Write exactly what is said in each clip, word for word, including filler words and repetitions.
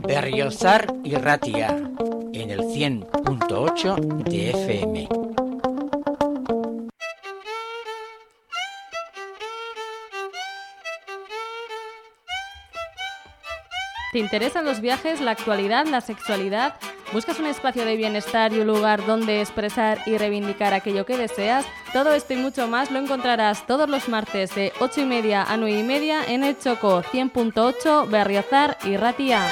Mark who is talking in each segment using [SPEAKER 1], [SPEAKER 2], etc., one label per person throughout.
[SPEAKER 1] Berriozar y Ratia, en el cien punto ocho de F M.
[SPEAKER 2] ¿Te interesan los viajes, la actualidad, la sexualidad? ¿Buscas un espacio de bienestar y un lugar donde expresar y reivindicar aquello que deseas? Todo esto y mucho más lo encontrarás todos los martes de ocho y media a nueve y media en el Choco cien punto ocho Berriozar y Ratia.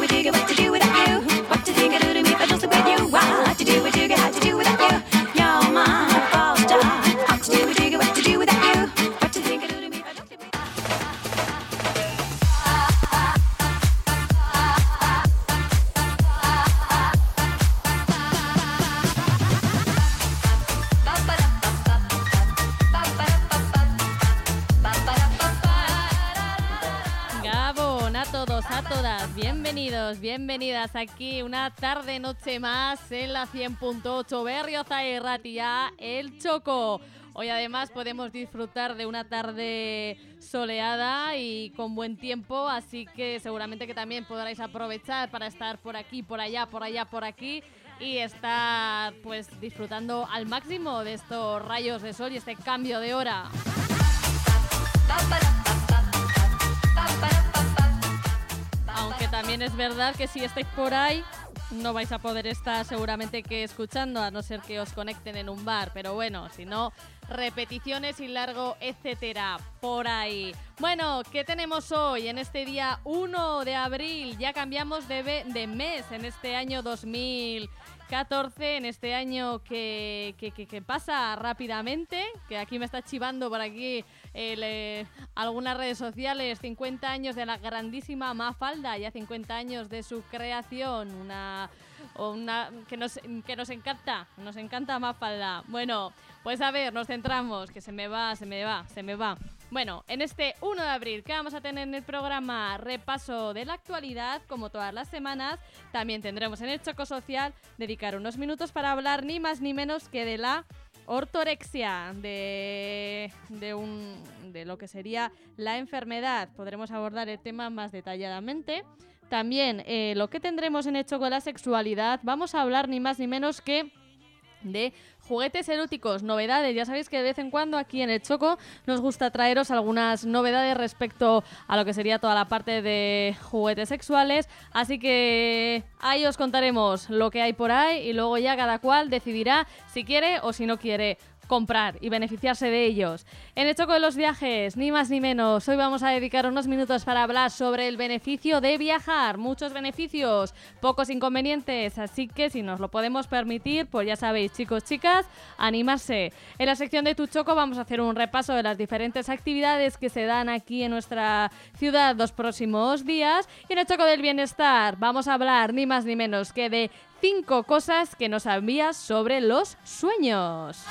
[SPEAKER 2] Bienvenidos, bienvenidas aquí una tarde noche más en la cien punto ocho Berriozar y Ratia, el Choco. Hoy además podemos disfrutar de una tarde soleada y con buen tiempo, así que seguramente que también podréis aprovechar para estar por aquí, por allá, por allá, por aquí y estar pues disfrutando al máximo de estos rayos de sol y este cambio de hora. Aunque también es verdad que si estáis por ahí no vais a poder estar seguramente que escuchando, a no ser que os conecten en un bar. Pero bueno, si no, repeticiones y largo, etcétera, por ahí. Bueno, ¿qué tenemos hoy en este día uno de abril? Ya cambiamos de, be- de mes en este año dos mil catorce, en este año que, que, que, que pasa rápidamente, que aquí me está chivando por aquí el, eh, algunas redes sociales, cincuenta años de la grandísima Mafalda, ya cincuenta años de su creación, una, una que, nos, que nos encanta, nos encanta Mafalda. Bueno, pues a ver, nos centramos, que se me va, se me va, se me va. Bueno, en este uno de abril, ¿qué vamos a tener en el programa? Repaso de la actualidad, como todas las semanas. También tendremos en el Choco Social dedicar unos minutos para hablar ni más ni menos que de la ortorexia, de, de, un, de lo que sería la enfermedad. Podremos abordar el tema más detalladamente. También eh, lo que tendremos en el Choco de la sexualidad, vamos a hablar ni más ni menos que de juguetes eróticos, novedades. Ya sabéis que de vez en cuando aquí en el Choco nos gusta traeros algunas novedades respecto a lo que sería toda la parte de juguetes sexuales, así que ahí os contaremos lo que hay por ahí y luego ya cada cual decidirá si quiere o si no quiere comprar y beneficiarse de ellos. En el Choco de los viajes, ni más ni menos, hoy vamos a dedicar unos minutos para hablar sobre el beneficio de viajar. Muchos beneficios, pocos inconvenientes, así que si nos lo podemos permitir, pues ya sabéis, chicos, chicas, animarse. En la sección de Tu Choco vamos a hacer un repaso de las diferentes actividades que se dan aquí en nuestra ciudad los próximos días. Y en el Choco del bienestar vamos a hablar ni más ni menos que de cinco cosas que no sabías sobre los sueños.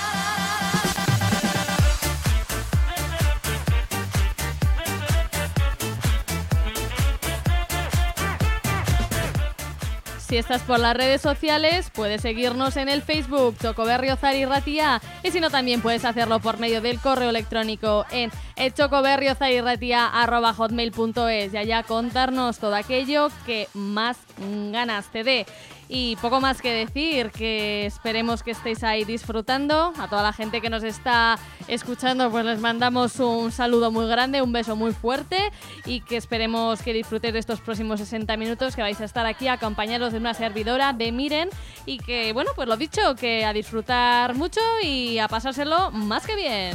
[SPEAKER 2] Si estás por las redes sociales, puedes seguirnos en el Facebook Choco Berriozar y Ratia, y si no, también puedes hacerlo por medio del correo electrónico en chocoberriozarirratia arroba hotmail punto es y allá contarnos todo aquello que más ganas te dé. Y poco más que decir, que esperemos que estéis ahí disfrutando. A toda la gente que nos está escuchando, pues les mandamos un saludo muy grande, un beso muy fuerte y que esperemos que disfrutéis de estos próximos sesenta minutos que vais a estar aquí acompañados de una servidora de Miren y que, bueno, pues lo dicho, que a disfrutar mucho y a pasárselo más que bien.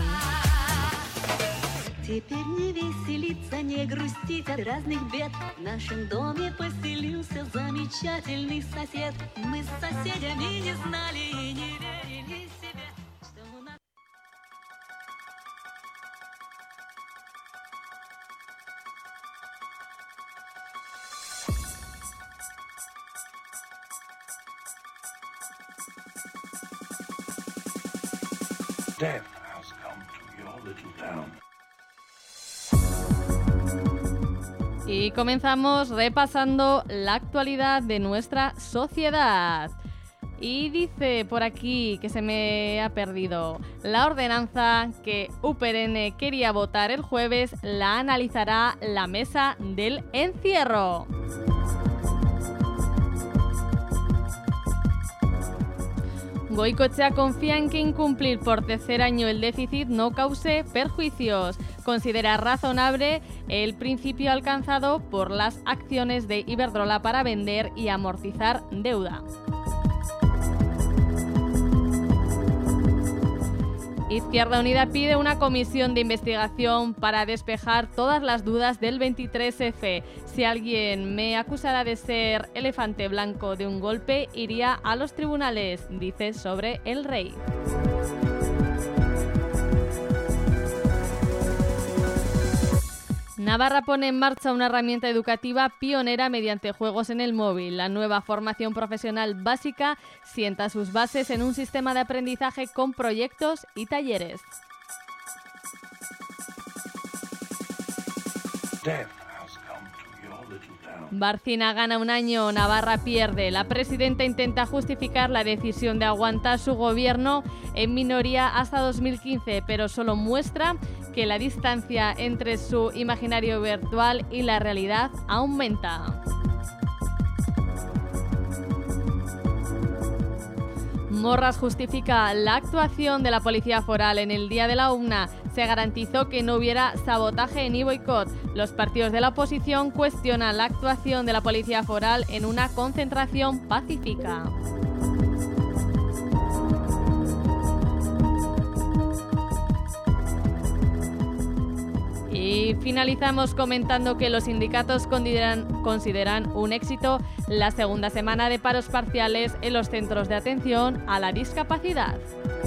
[SPEAKER 3] Теперь не веселиться, не грустить от разных бед. В нашем доме поселился замечательный сосед. Мы с соседями не знали и не верили себе, что у нас...
[SPEAKER 4] Death has come to your little town.
[SPEAKER 2] Y comenzamos repasando la actualidad de nuestra sociedad. Y dice por aquí, que se me ha perdido, la ordenanza que U P R N quería votar el jueves la analizará la mesa del encierro. Goikoetxea confía en que incumplir por tercer año el déficit no cause perjuicios. Considera razonable el principio alcanzado por las acciones de Iberdrola para vender y amortizar deuda. Izquierda Unida pide una comisión de investigación para despejar todas las dudas del veintitrés efe. Si alguien me acusara de ser elefante blanco de un golpe, iría a los tribunales, dice sobre el rey. Navarra pone en marcha una herramienta educativa pionera mediante juegos en el móvil. La nueva formación profesional básica sienta sus bases en un sistema de aprendizaje con proyectos y talleres. Barcina gana un año, Navarra pierde. La presidenta intenta justificar la decisión de aguantar su gobierno en minoría hasta dos mil quince, pero solo muestra que la distancia entre su imaginario virtual y la realidad aumenta. Morras justifica la actuación de la Policía Foral en el Día de la UNA. Se garantizó que no hubiera sabotaje ni boicot. Los partidos de la oposición cuestionan la actuación de la Policía Foral en una concentración pacífica. Y finalizamos comentando que los sindicatos consideran, consideran un éxito la segunda semana de paros parciales en los centros de atención a la discapacidad.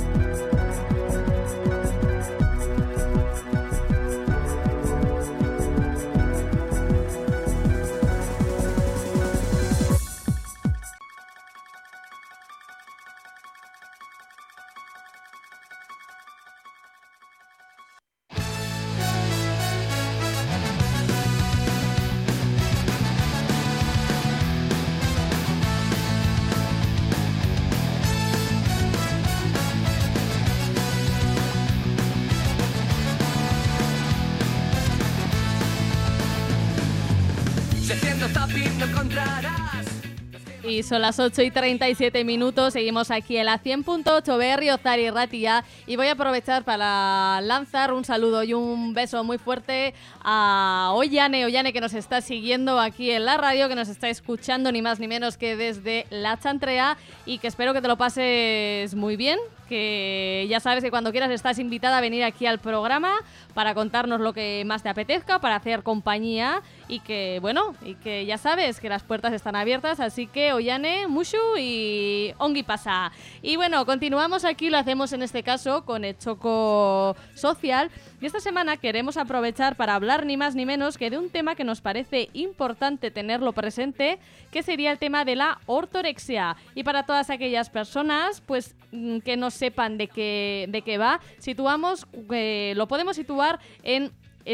[SPEAKER 2] Y son las ocho y treinta y siete minutos, seguimos aquí en la cien punto ocho Berriozar y Ratia y voy a aprovechar para lanzar un saludo y un beso muy fuerte a Ollane, Ollane que nos está siguiendo aquí en la radio, que nos está escuchando ni más ni menos que desde La Chantrea y que espero que te lo pases muy bien, que ya sabes que cuando quieras estás invitada a venir aquí al programa para contarnos lo que más te apetezca, para hacer compañía y que, bueno, y que ya sabes que las puertas están abiertas, así que Ollane, Mushu y Ongi pasa. Y bueno, continuamos aquí, lo hacemos en este caso con el Choco Social y esta semana queremos aprovechar para hablar ni más ni menos que de un tema que nos parece importante tenerlo presente, que sería el tema de la ortorexia. Y para todas aquellas personas, pues que no sepan de qué, de qué va, situamos, eh, lo podemos situar en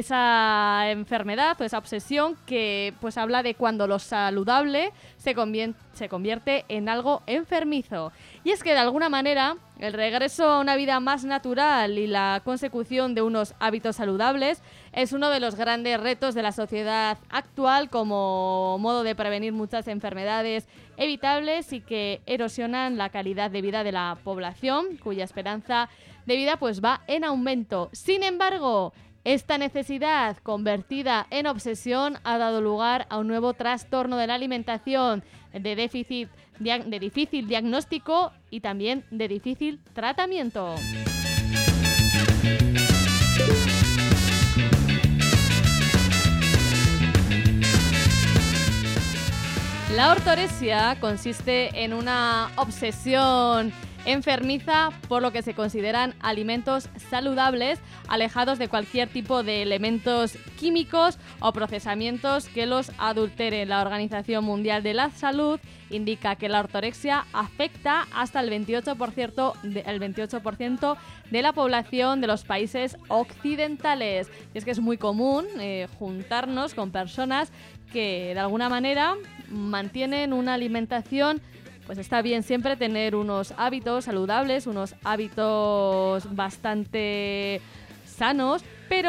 [SPEAKER 2] esa enfermedad o esa obsesión que pues habla de cuando lo saludable se convierte, se convierte en algo enfermizo. Y es que de alguna manera el regreso a una vida más natural y la consecución de unos hábitos saludables es uno de los grandes retos de la sociedad actual como modo de prevenir muchas enfermedades evitables y que erosionan la calidad de vida de la población, cuya esperanza de vida pues va en aumento. Sin embargo, esta necesidad convertida en obsesión ha dado lugar a un nuevo trastorno de la alimentación de déficit, de difícil diagnóstico y también de difícil tratamiento. La ortorexia consiste en una obsesión enfermiza por lo que se consideran alimentos saludables, alejados de cualquier tipo de elementos químicos o procesamientos que los adulteren. La Organización Mundial de la Salud indica que la ortorexia afecta hasta el veintiocho por ciento de, el veintiocho por ciento de la población de los países occidentales. Y es que es muy común eh, juntarnos con personas que de alguna manera mantienen una alimentación. Pues está bien siempre tener unos hábitos saludables, unos hábitos bastante sanos, pero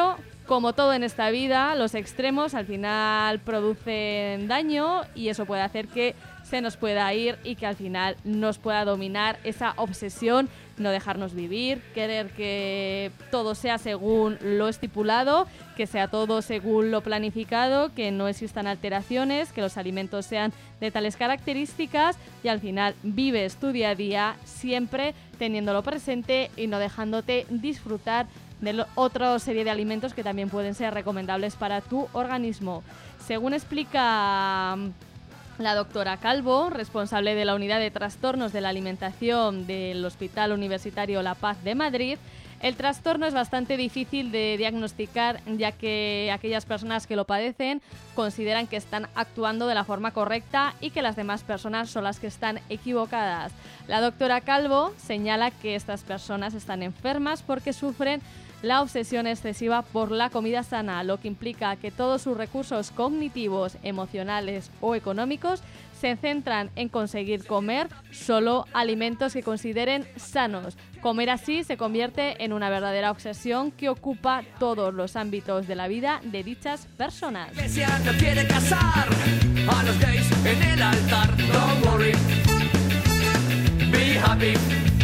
[SPEAKER 2] Como todo en esta vida, los extremos al final producen daño y eso puede hacer que se nos pueda ir y que al final nos pueda dominar esa obsesión, no dejarnos vivir, querer que todo sea según lo estipulado, que sea todo según lo planificado, que no existan alteraciones, que los alimentos sean de tales características y al final vives tu día a día siempre teniéndolo presente y no dejándote disfrutar de otra serie de alimentos que también pueden ser recomendables para tu organismo. Según explica la doctora Calvo, responsable de la Unidad de Trastornos de la Alimentación del Hospital Universitario La Paz de Madrid, el trastorno es bastante difícil de diagnosticar, ya que aquellas personas que lo padecen consideran que están actuando de la forma correcta y que las demás personas son las que están equivocadas. La doctora Calvo señala que estas personas están enfermas porque sufren la obsesión excesiva por la comida sana, lo que implica que todos sus recursos cognitivos, emocionales o económicos se centran en conseguir comer solo alimentos que consideren sanos. Comer así se convierte en una verdadera obsesión que ocupa todos los ámbitos de la vida de dichas personas.
[SPEAKER 5] La iglesia no quiere casar a los gays en el altar. Don't worry, be happy.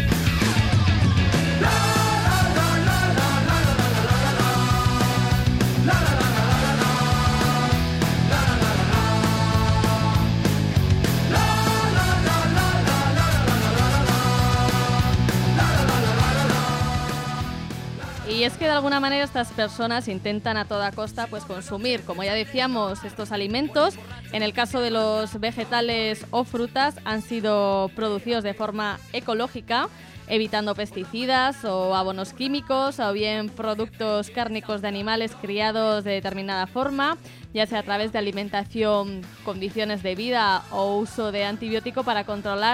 [SPEAKER 2] Y es que de alguna manera estas personas intentan a toda costa pues consumir, como ya decíamos, estos alimentos. En el caso de los vegetales o frutas han sido producidos de forma ecológica, evitando pesticidas o abonos químicos o bien productos cárnicos de animales criados de determinada forma, ya sea a través de alimentación, condiciones de vida o uso de antibiótico para controlar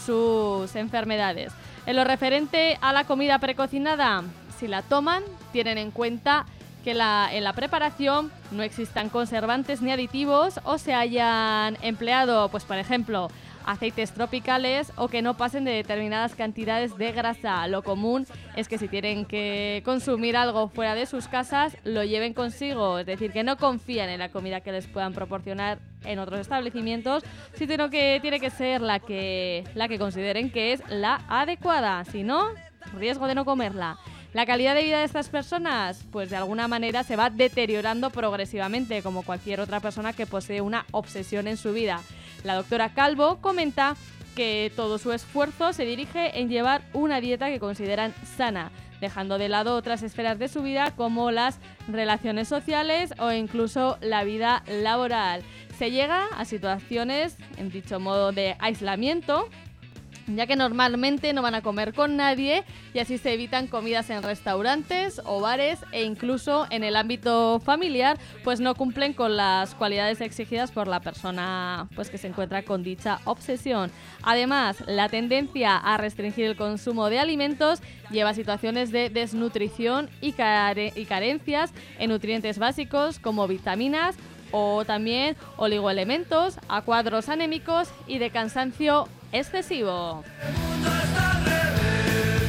[SPEAKER 2] sus enfermedades. En lo referente a la comida precocinada, si la toman, tienen en cuenta que la, en la preparación no existan conservantes ni aditivos o se hayan empleado, pues por ejemplo, aceites tropicales o que no pasen de determinadas cantidades de grasa. Lo común es que si tienen que consumir algo fuera de sus casas, lo lleven consigo, es decir, que no confían en la comida que les puedan proporcionar en otros establecimientos, sino que tiene que ser la que, la que consideren que es la adecuada, si no, riesgo de no comerla. La calidad de vida de estas personas, pues de alguna manera se va deteriorando progresivamente, como cualquier otra persona que posee una obsesión en su vida. La doctora Calvo comenta que todo su esfuerzo se dirige en llevar una dieta que consideran sana, dejando de lado otras esferas de su vida como las relaciones sociales o incluso la vida laboral. Se llega a situaciones, en dicho modo, de aislamiento, ya que normalmente no van a comer con nadie y así se evitan comidas en restaurantes o bares e incluso en el ámbito familiar, pues no cumplen con las cualidades exigidas por la persona pues que se encuentra con dicha obsesión. Además, la tendencia a restringir el consumo de alimentos lleva a situaciones de desnutrición y, care- y carencias en nutrientes básicos como vitaminas o también oligoelementos, a cuadros anémicos y de cansancio excesivo.
[SPEAKER 5] El mundo está al revés.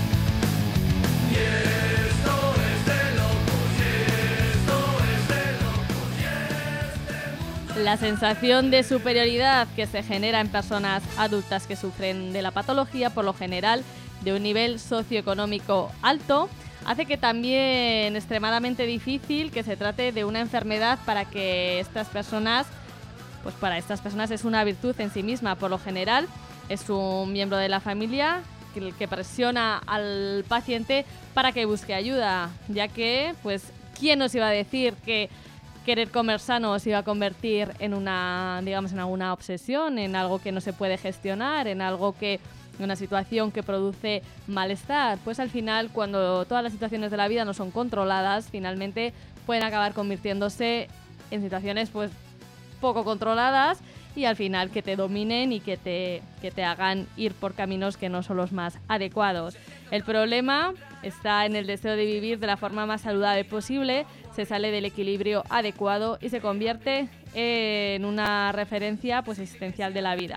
[SPEAKER 5] Y esto es de locos, y esto es de locos, y este mundo...
[SPEAKER 2] La sensación de superioridad que se genera en personas adultas que sufren de la patología, por lo general de un nivel socioeconómico alto, hace que también extremadamente difícil que se trate de una enfermedad para que estas personas, pues para estas personas es una virtud en sí misma. Por lo general es un miembro de la familia que, que presiona al paciente para que busque ayuda, ya que, pues, ¿quién nos iba a decir que querer comer sano se iba a convertir en una, digamos, en alguna obsesión, en algo que no se puede gestionar, en algo que una situación que produce malestar? Pues al final, cuando todas las situaciones de la vida no son controladas, finalmente pueden acabar convirtiéndose en situaciones pues poco controladas y al final que te dominen y que te, que te hagan ir por caminos que no son los más adecuados. El problema está en el deseo de vivir de la forma más saludable posible, se sale del equilibrio adecuado y se convierte en una referencia pues existencial de la vida.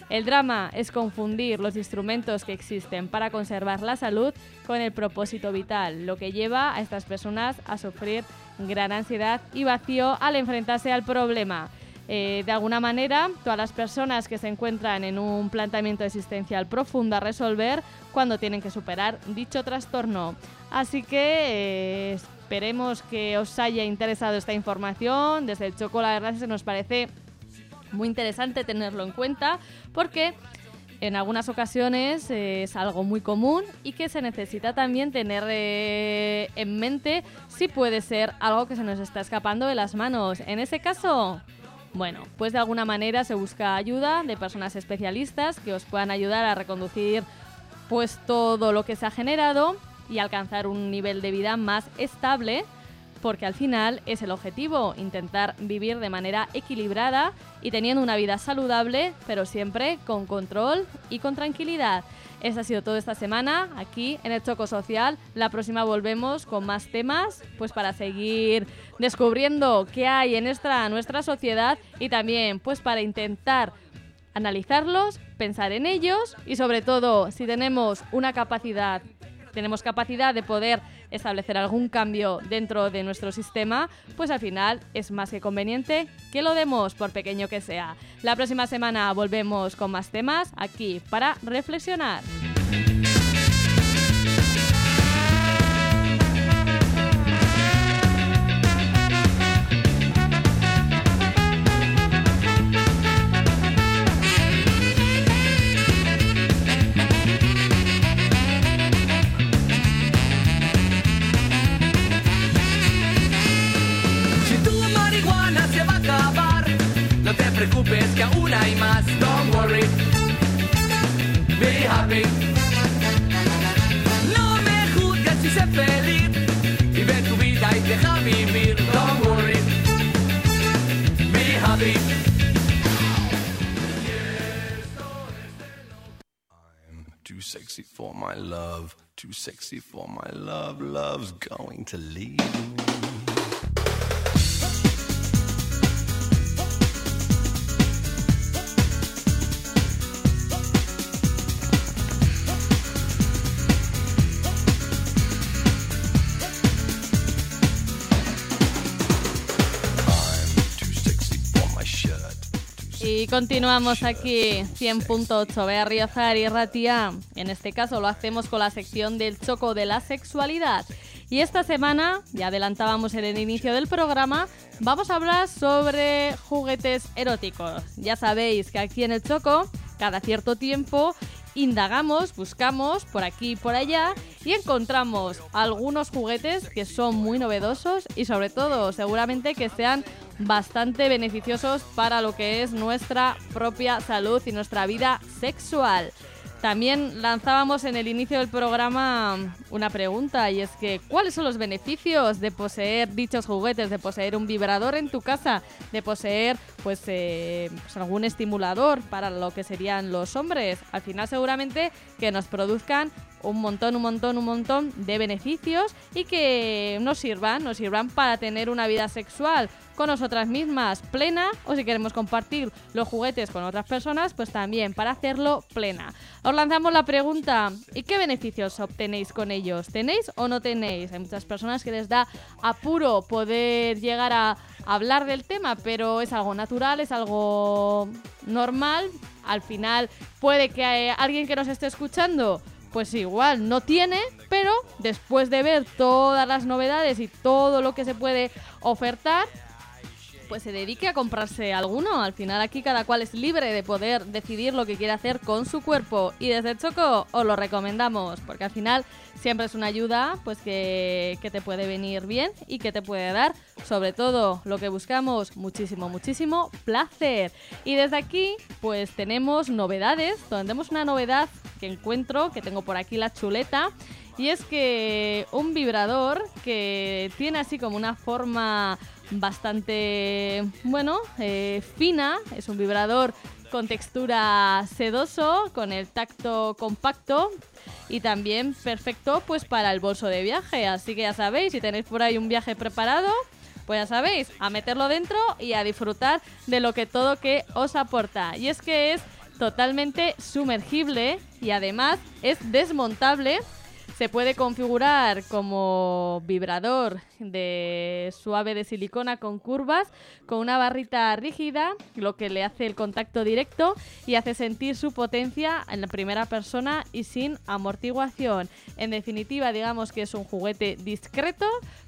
[SPEAKER 2] El drama es confundir los instrumentos que existen para conservar la salud con el propósito vital, lo que lleva a estas personas a sufrir gran ansiedad y vacío al enfrentarse al problema. Eh, de alguna manera, todas las personas que se encuentran en un planteamiento existencial profundo a resolver cuando tienen que superar dicho trastorno. Así que eh, esperemos que os haya interesado esta información. Desde el Choco, la verdad es que nos parece muy interesante tenerlo en cuenta porque en algunas ocasiones eh, es algo muy común y que se necesita también tener eh, en mente si puede ser algo que se nos está escapando de las manos. En ese caso, bueno, pues de alguna manera se busca ayuda de personas especialistas que os puedan ayudar a reconducir pues todo lo que se ha generado y alcanzar un nivel de vida más estable, porque al final es el objetivo, intentar vivir de manera equilibrada y teniendo una vida saludable, pero siempre con control y con tranquilidad. Eso ha sido todo esta semana aquí en el Choco Social. La próxima volvemos con más temas, pues para seguir descubriendo qué hay en nuestra, nuestra sociedad y también pues para intentar analizarlos, pensar en ellos y sobre todo si tenemos una capacidad, tenemos capacidad de poder establecer algún cambio dentro de nuestro sistema, pues al final es más que conveniente que lo demos, por pequeño que sea. La próxima semana volvemos con más temas aquí para reflexionar.
[SPEAKER 5] No te preocupes que aún hay más. Don't worry, be happy. No me juzgues si sé feliz. Vive tu vida y deja vivir. Don't worry, be happy.
[SPEAKER 4] I'm too sexy for my love, too sexy for my love. Love's going to leave me.
[SPEAKER 2] Y continuamos aquí, cien punto ocho, Berriozar y Ratia. En este caso lo hacemos con la sección del Choco de la Sexualidad. Y esta semana, ya adelantábamos en el inicio del programa, vamos a hablar sobre juguetes eróticos. Ya sabéis que aquí en el Choco, cada cierto tiempo, indagamos, buscamos por aquí y por allá y encontramos algunos juguetes que son muy novedosos y sobre todo seguramente que sean bastante beneficiosos para lo que es nuestra propia salud y nuestra vida sexual. También lanzábamos en el inicio del programa una pregunta y es que ¿cuáles son los beneficios de poseer dichos juguetes, de poseer un vibrador en tu casa, de poseer pues, eh, pues algún estimulador para lo que serían los hombres? Al final seguramente que nos produzcan un montón, un montón, un montón de beneficios y que nos sirvan, nos sirvan para tener una vida sexual con nosotras mismas plena o si queremos compartir los juguetes con otras personas, pues también para hacerlo plena. Os lanzamos la pregunta, ¿y qué beneficios obtenéis con ellos? ¿Tenéis o no tenéis? Hay muchas personas que les da apuro poder llegar a hablar del tema, pero es algo natural, es algo normal. Al final puede que haya alguien que nos esté escuchando pues igual no tiene, pero después de ver todas las novedades y todo lo que se puede ofertar, pues se dedique a comprarse alguno. Al final aquí cada cual es libre de poder decidir lo que quiere hacer con su cuerpo y desde Choco os lo recomendamos porque al final siempre es una ayuda pues que, que te puede venir bien y que te puede dar sobre todo lo que buscamos, muchísimo, muchísimo placer. Y desde aquí pues tenemos novedades, tenemos una novedad que encuentro, que tengo por aquí la chuleta. Y es que un vibrador que tiene así como una forma bastante, bueno, eh, fina. Es un vibrador con textura sedoso, con el tacto compacto y también perfecto pues para el bolso de viaje. Así que ya sabéis, si tenéis por ahí un viaje preparado, pues ya sabéis, a meterlo dentro y a disfrutar de lo que todo que os aporta. Y es que es totalmente sumergible y además es desmontable. Se puede configurar como vibrador de suave de silicona con curvas, con una barrita rígida, lo que le hace el contacto directo y hace sentir su potencia en la primera persona y sin amortiguación. En definitiva, digamos que es un juguete discreto,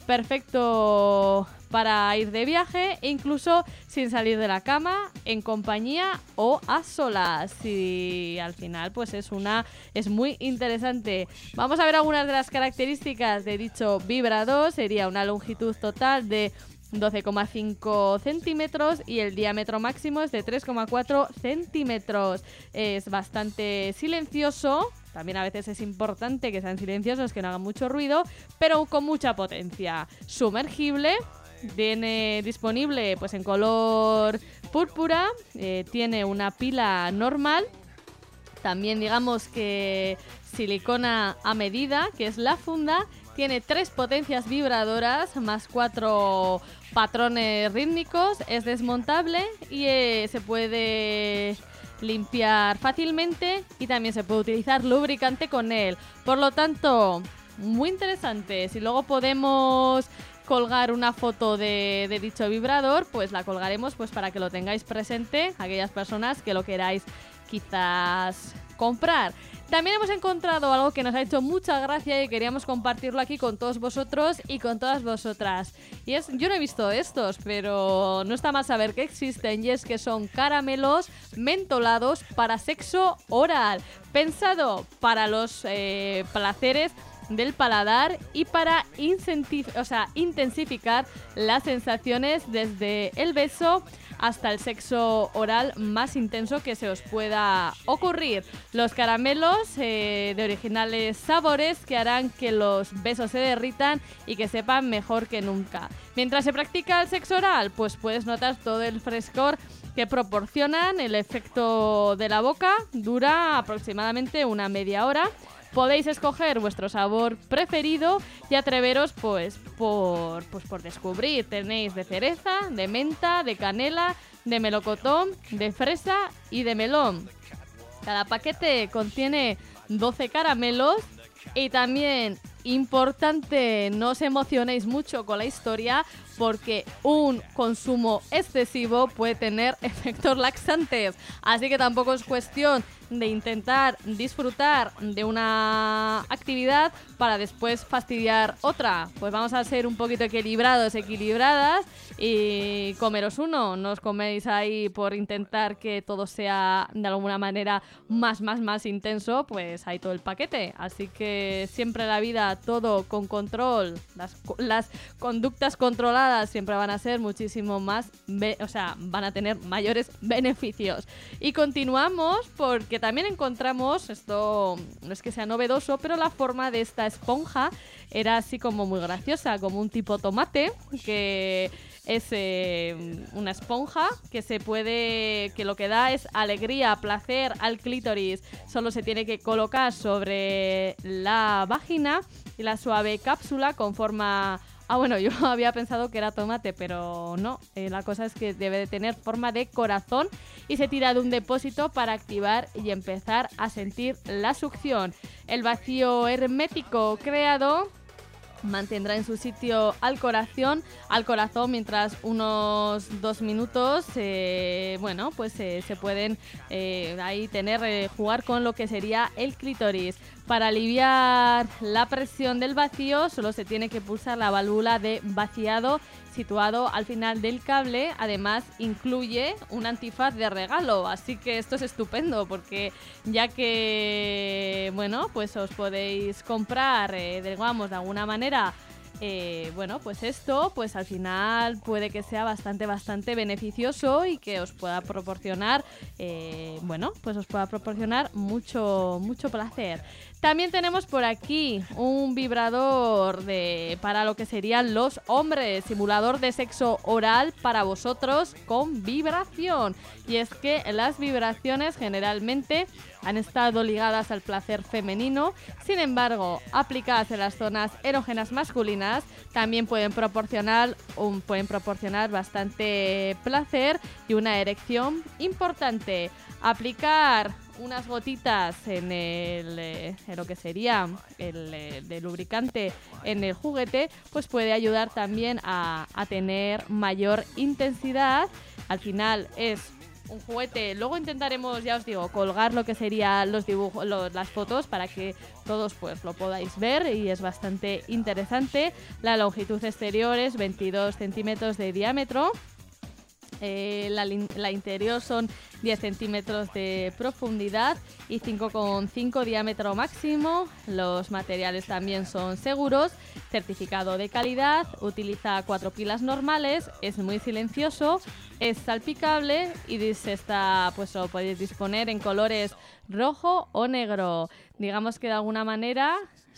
[SPEAKER 2] perfecto para ir de viaje e incluso sin salir de la cama, en compañía o a solas. Y al final pues es una es muy interesante. Vamos a ver algunas de las características de dicho vibrador. Sería una longitud total de doce coma cinco centímetros y el diámetro máximo es de tres coma cuatro centímetros. Es bastante silencioso. También a veces es importante que sean silenciosos, que no hagan mucho ruido, pero con mucha potencia. Sumergible, viene disponible pues en color púrpura, eh, tiene una pila normal, también digamos que silicona a medida, que es la funda, tiene tres potencias vibradoras más cuatro patrones rítmicos, es desmontable y eh, se puede limpiar fácilmente y también se puede utilizar lubricante con él. Por lo tanto, muy interesante. Si luego podemos colgar una foto de, de dicho vibrador, pues la colgaremos pues para que lo tengáis presente, aquellas personas que lo queráis quizás comprar. También hemos encontrado algo que nos ha hecho mucha gracia y queríamos compartirlo aquí con todos vosotros y con todas vosotras. Y es, yo no he visto estos, pero no está mal saber que existen, y es que son caramelos mentolados para sexo oral, pensado para los eh, placeres del paladar y para incentiv- o sea, intensificar las sensaciones desde el beso hasta el sexo oral más intenso que se os pueda ocurrir. Los caramelos eh, de originales sabores que harán que los besos se derritan y que sepan mejor que nunca. Mientras se practica el sexo oral, pues puedes notar todo el frescor que proporcionan. El efecto de la boca dura aproximadamente una media hora. Podéis escoger vuestro sabor preferido y atreveros pues por, pues por descubrir. Tenéis de cereza, de menta, de canela, de melocotón, de fresa y de melón. Cada paquete contiene doce caramelos y también, importante, no os emocionéis mucho con la historia porque un consumo excesivo puede tener efectos laxantes. Así que tampoco es cuestión de intentar disfrutar de una actividad para después fastidiar otra. Pues vamos a ser un poquito equilibrados, equilibradas y comeros uno. No os coméis ahí por intentar que todo sea de alguna manera más, más, más intenso, pues hay todo el paquete. Así que siempre la vida, todo con control. Las, las conductas controladas siempre van a ser muchísimo más, be- o sea, van a tener mayores beneficios. Y continuamos porque también encontramos, esto no es que sea novedoso, pero la forma de esta esponja era así como muy graciosa, como un tipo tomate, que es eh, una esponja que se puede, que lo que da es alegría, placer al clítoris. Solo se tiene que colocar sobre la vagina y la suave cápsula con forma... Ah, bueno, yo había pensado que era tomate, pero no. Eh, la cosa es que debe de tener forma de corazón y se tira de un depósito para activar y empezar a sentir la succión. El vacío hermético creado mantendrá en su sitio al corazón, al corazón mientras unos dos minutos, eh, bueno, pues eh, se pueden eh, ahí tener, eh, jugar con lo que sería el clítoris. Para aliviar la presión del vacío solo se tiene que pulsar la válvula de vaciado situado al final del cable. Además incluye un antifaz de regalo, así que esto es estupendo porque ya que, bueno, pues os podéis comprar, eh, digamos, de alguna manera, Eh, bueno, pues esto, pues al final puede que sea bastante, bastante beneficioso y que os pueda proporcionar, eh, bueno, pues os pueda proporcionar mucho, mucho placer. También tenemos por aquí un vibrador de, para lo que serían los hombres, simulador de sexo oral para vosotros con vibración. Y es que las vibraciones generalmente han estado ligadas al placer femenino. Sin embargo, aplicadas en las zonas erógenas masculinas, también pueden proporcionar, un, pueden proporcionar bastante placer y una erección importante. Aplicar unas gotitas en, el, eh, en lo que sería el eh, de lubricante en el juguete, pues puede ayudar también a, a tener mayor intensidad. Al final es un juguete. Luego intentaremos, ya os digo, colgar lo que serían los dibujos, los, las fotos para que todos pues lo podáis ver, y es bastante interesante. La longitud exterior es veintidós centímetros de diámetro. Eh, la, la interior son diez centímetros de profundidad y cinco coma cinco diámetro máximo. Los materiales también son seguros, certificado de calidad, utiliza cuatro pilas normales, es muy silencioso, es salpicable y se está, pues lo podéis disponer en colores rojo o negro. Digamos que de alguna manera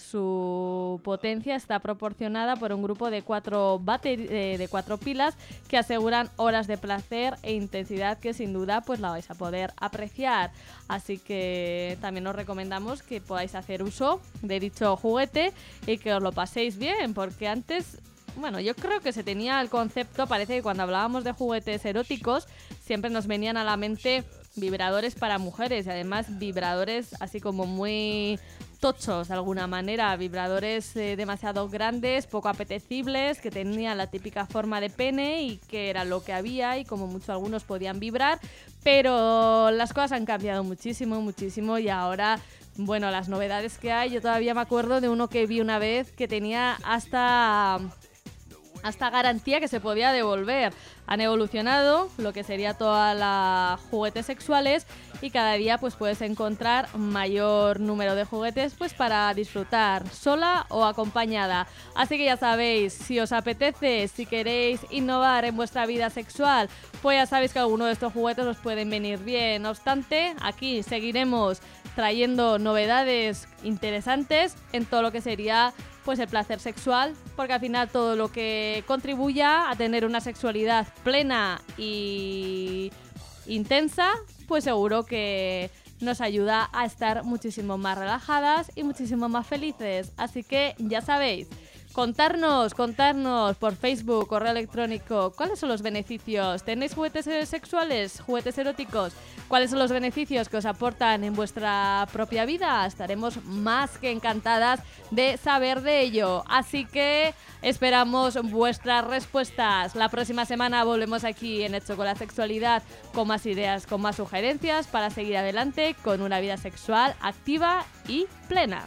[SPEAKER 2] su potencia está proporcionada por un grupo de cuatro, bateri- eh, de cuatro pilas que aseguran horas de placer e intensidad que sin duda pues la vais a poder apreciar. Así que también os recomendamos que podáis hacer uso de dicho juguete y que os lo paséis bien, porque antes, bueno, yo creo que se tenía el concepto, parece que cuando hablábamos de juguetes eróticos siempre nos venían a la mente vibradores para mujeres, y además vibradores así como muy tochos de alguna manera, vibradores eh, demasiado grandes, poco apetecibles, que tenían la típica forma de pene y que era lo que había, y como mucho algunos podían vibrar, pero las cosas han cambiado muchísimo, muchísimo, y ahora, bueno, las novedades que hay, yo todavía me acuerdo de uno que vi una vez que tenía hasta... hasta garantía que se podía devolver. Han evolucionado lo que sería toda la juguetes sexuales, y cada día pues puedes encontrar mayor número de juguetes pues para disfrutar sola o acompañada. Así que ya sabéis, si os apetece, si queréis innovar en vuestra vida sexual, pues ya sabéis que alguno de estos juguetes os pueden venir bien. No obstante, aquí seguiremos trayendo novedades interesantes en todo lo que sería pues el placer sexual, porque al final todo lo que contribuya a tener una sexualidad plena y intensa, pues seguro que nos ayuda a estar muchísimo más relajadas y muchísimo más felices. Así que ya sabéis, contarnos, contarnos por Facebook, correo electrónico, ¿cuáles son los beneficios? ¿Tenéis juguetes sexuales, juguetes eróticos? ¿Cuáles son los beneficios que os aportan en vuestra propia vida? Estaremos más que encantadas de saber de ello. Así que esperamos vuestras respuestas. La próxima semana volvemos aquí en Hecho con la Sexualidad con más ideas, con más sugerencias para seguir adelante con una vida sexual activa y plena.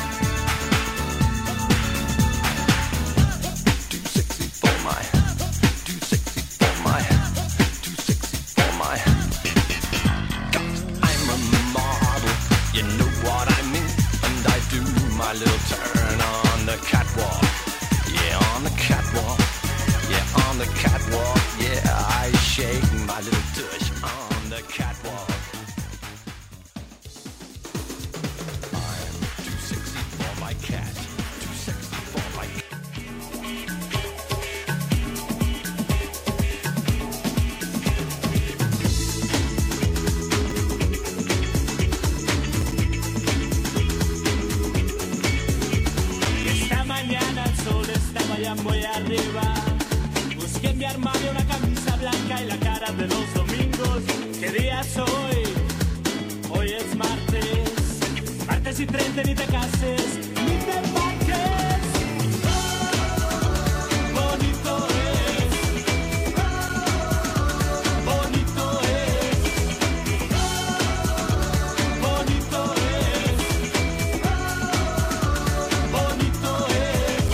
[SPEAKER 4] You know what I mean, and I do my little turn on the catwalk. Yeah, on the catwalk. Yeah, on the catwalk. Yeah, I shake my little tush on the catwalk. I'm too sexy for my cat. Too sexy for my cat.
[SPEAKER 6] Muy arriba, busqué en mi armario una camisa blanca y la cara de los domingos. ¿Qué día es hoy? Hoy es martes, martes y treinta, ni te cases, ni te embarques. Bonito es, bonito es, bonito es, bonito es.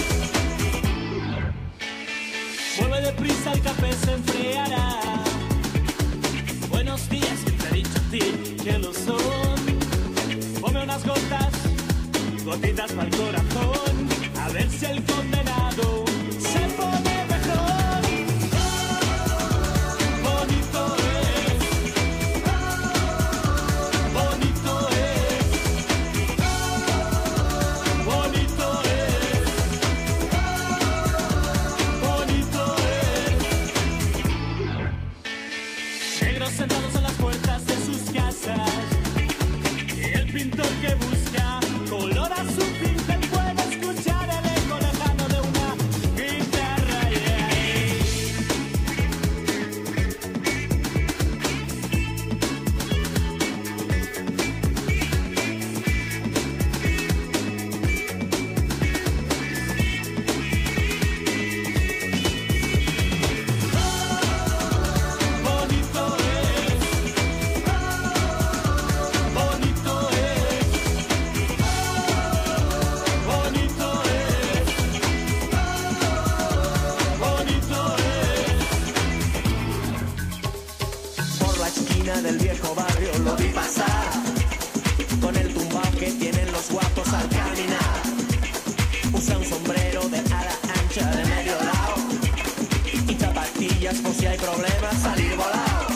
[SPEAKER 6] Mueve deprisa, el café se enfriará. Buenos días, ¿quién te ha dicho a ti que lo son? Ponme unas gotas, gotitas para el corazón, a ver si el condenado se pone mejor. Bonito es, bonito es, bonito es, bonito es. Negros sentados en las puertas de sus casas, esquina del viejo barrio lo vi pasar, con el tumbao que tienen los guapos al caminar. Usa un sombrero de ala ancha de medio lado y zapatillas por si hay problemas salir volado.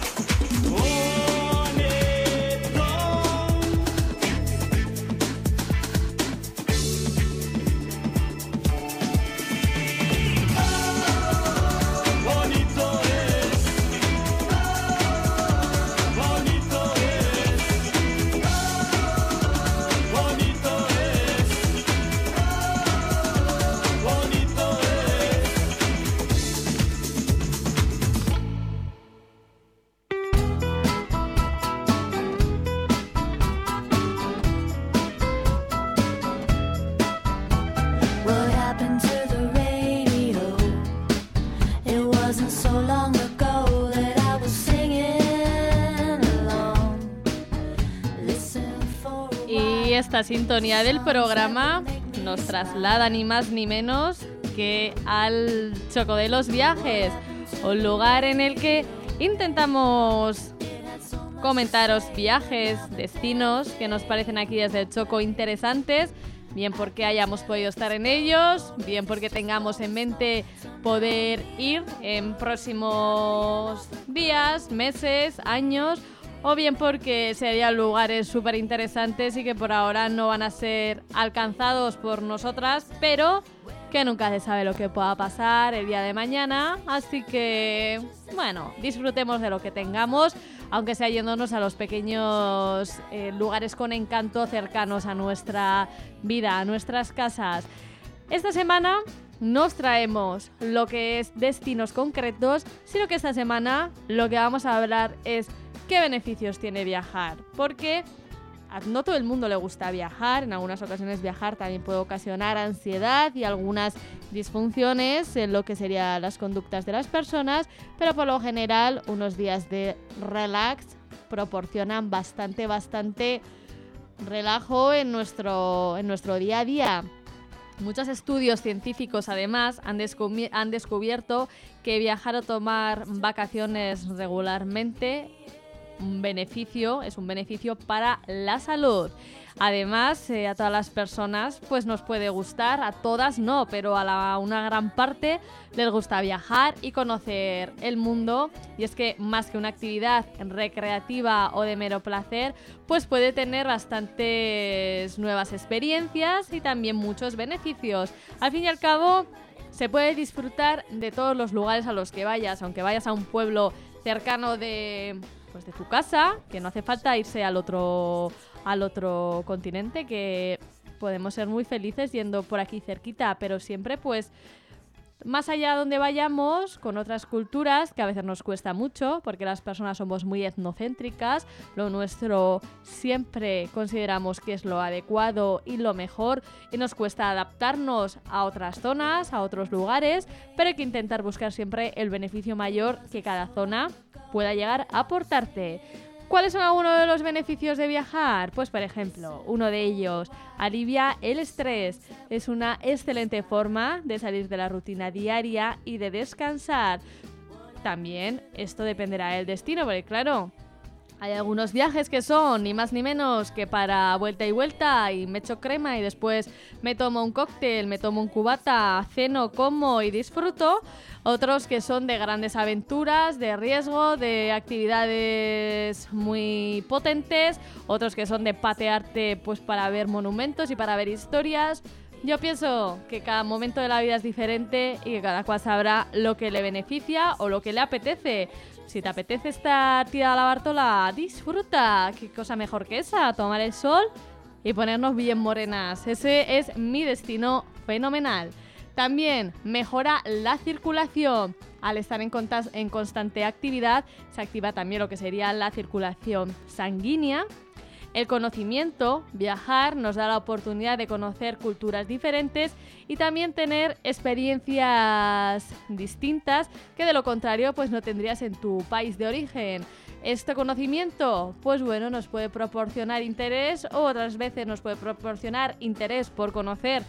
[SPEAKER 2] Esta sintonía del programa nos traslada ni más ni menos que al Choco de los Viajes, un lugar en el que intentamos comentaros viajes, destinos que nos parecen aquí desde el Choco interesantes, bien porque hayamos podido estar en ellos, bien porque tengamos en mente poder ir en próximos días, meses, años, o bien porque serían lugares súper interesantes y que por ahora no van a ser alcanzados por nosotras, pero que nunca se sabe lo que pueda pasar el día de mañana. Así que, bueno, disfrutemos de lo que tengamos, aunque sea yéndonos a los pequeños eh, lugares con encanto cercanos a nuestra vida, a nuestras casas. Esta semana nos traemos lo que es destinos concretos, sino que esta semana lo que vamos a hablar es ¿qué beneficios tiene viajar? Porque a no todo el mundo le gusta viajar, en algunas ocasiones viajar también puede ocasionar ansiedad y algunas disfunciones en lo que serían las conductas de las personas, pero por lo general unos días de relax proporcionan bastante, bastante relajo en nuestro, en nuestro día a día. Muchos estudios científicos además han, descubi- han descubierto que viajar o tomar vacaciones regularmente un beneficio, es un beneficio para la salud. Además, eh, a todas las personas pues nos puede gustar, a todas no, pero a la, una gran parte les gusta viajar y conocer el mundo. Y es que más que una actividad recreativa o de mero placer, pues puede tener bastantes nuevas experiencias y también muchos beneficios. Al fin y al cabo, se puede disfrutar de todos los lugares a los que vayas, aunque vayas a un pueblo cercano de... pues de tu casa, que no hace falta irse al otro al otro continente, que podemos ser muy felices yendo por aquí cerquita, pero siempre pues más allá donde vayamos, con otras culturas, que a veces nos cuesta mucho, porque las personas somos muy etnocéntricas, lo nuestro siempre consideramos que es lo adecuado y lo mejor, y nos cuesta adaptarnos a otras zonas, a otros lugares, pero hay que intentar buscar siempre el beneficio mayor que cada zona pueda llegar a aportarte. ¿Cuáles son algunos de los beneficios de viajar? Pues por ejemplo, uno de ellos, alivia el estrés. Es una excelente forma de salir de la rutina diaria y de descansar. También esto dependerá del destino, porque claro, hay algunos viajes que son ni más ni menos que para vuelta y vuelta y me echo crema y después me tomo un cóctel, me tomo un cubata, ceno, como y disfruto. Otros que son de grandes aventuras, de riesgo, de actividades muy potentes. Otros que son de patearte pues para ver monumentos y para ver historias. Yo pienso que cada momento de la vida es diferente y que cada cual sabrá lo que le beneficia o lo que le apetece. Si te apetece estar tirada a la Bartola, disfruta. Qué cosa mejor que esa, tomar el sol y ponernos bien morenas. Ese es mi destino fenomenal. También mejora la circulación. Al estar en, contas, en constante actividad, se activa también lo que sería la circulación sanguínea. El conocimiento, viajar, nos da la oportunidad de conocer culturas diferentes y también tener experiencias distintas que de lo contrario pues no tendrías en tu país de origen. Este conocimiento, pues bueno, nos puede proporcionar interés o otras veces nos puede proporcionar interés por conocer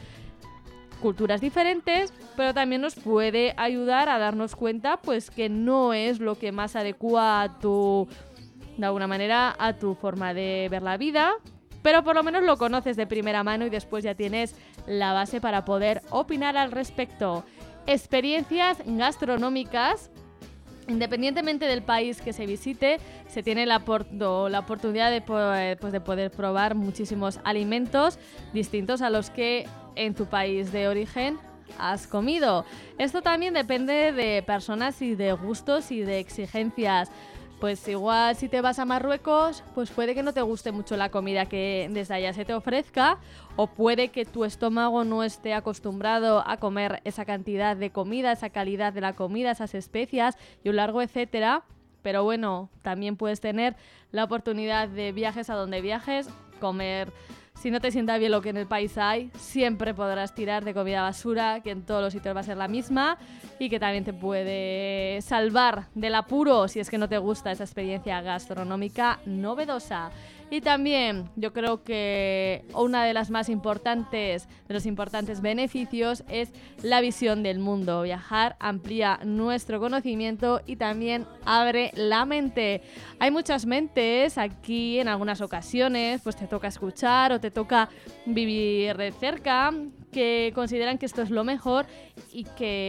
[SPEAKER 2] culturas diferentes, pero también nos puede ayudar a darnos cuenta pues que no es lo que más adecua a tu de alguna manera, a tu forma de ver la vida, pero por lo menos lo conoces de primera mano y después ya tienes la base para poder opinar al respecto. Experiencias gastronómicas. Independientemente del país que se visite, se tiene la, por- la oportunidad de, po- pues de poder probar muchísimos alimentos distintos a los que en tu país de origen has comido. Esto también depende de personas y de gustos y de exigencias. Pues igual si te vas a Marruecos, pues puede que no te guste mucho la comida que desde allá se te ofrezca, o puede que tu estómago no esté acostumbrado a comer esa cantidad de comida, esa calidad de la comida, esas especias y un largo etcétera. Pero bueno, también puedes tener la oportunidad de viajes a donde viajes, comer. Si no te sienta bien lo que en el país hay, siempre podrás tirar de comida basura, que en todos los sitios va a ser la misma y que también te puede salvar del apuro si es que no te gusta esa experiencia gastronómica novedosa. Y también yo creo que una de las más importantes, de los importantes beneficios es la visión del mundo. Viajar amplía nuestro conocimiento y también abre la mente. Hay muchas mentes aquí, en algunas ocasiones pues te toca escuchar o te toca vivir de cerca, que consideran que esto es lo mejor y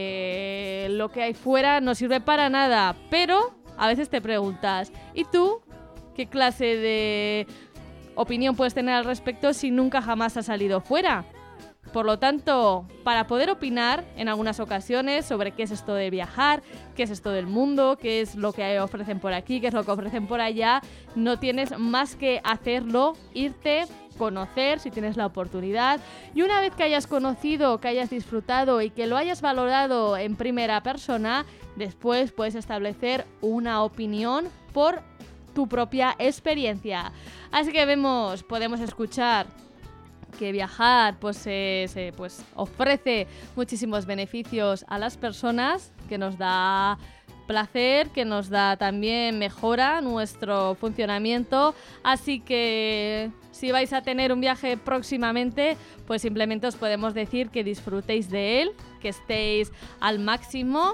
[SPEAKER 2] que lo que hay fuera no sirve para nada. Pero a veces te preguntas, ¿y tú? ¿Qué clase de opinión puedes tener al respecto si nunca jamás has salido fuera? Por lo tanto, para poder opinar en algunas ocasiones sobre qué es esto de viajar, qué es esto del mundo, qué es lo que ofrecen por aquí, qué es lo que ofrecen por allá, no tienes más que hacerlo, irte, conocer si tienes la oportunidad. Y una vez que hayas conocido, que hayas disfrutado y que lo hayas valorado en primera persona, después puedes establecer una opinión por tu propia experiencia. Así que vemos, podemos escuchar que viajar pues, eh, se pues, ofrece muchísimos beneficios a las personas, que nos da placer, que nos da también mejora nuestro funcionamiento. Así que si vais a tener un viaje próximamente, pues simplemente os podemos decir que disfrutéis de él, que estéis al máximo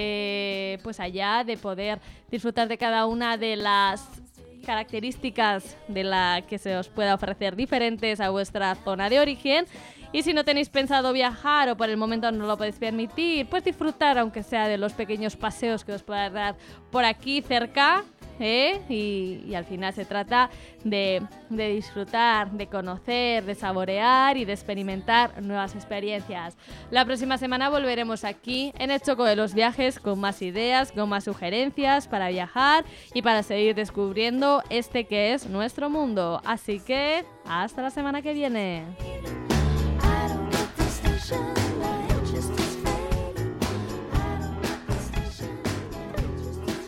[SPEAKER 2] de pues allá, de poder disfrutar de cada una de las características de la que se os pueda ofrecer diferentes a vuestra zona de origen. Y si no tenéis pensado viajar o por el momento no lo podéis permitir, pues disfrutar aunque sea de los pequeños paseos que os pueda dar por aquí cerca, ¿eh? y, y al final se trata de, de disfrutar, de conocer, de saborear y de experimentar nuevas experiencias. La próxima semana volveremos aquí en el Choco de los Viajes con más ideas, con más sugerencias para viajar y para seguir descubriendo este que es nuestro mundo. Así que hasta la semana que viene.
[SPEAKER 3] I don't get the station, my interest is fading. I don't get the station, my interest is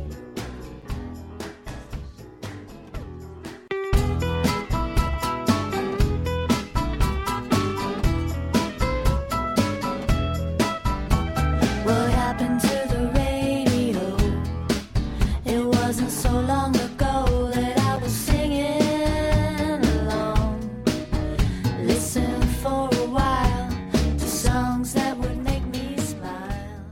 [SPEAKER 3] fading. What happened to the radio? It wasn't so long ago that I was singing along. Listen for a while to songs that would make me smile.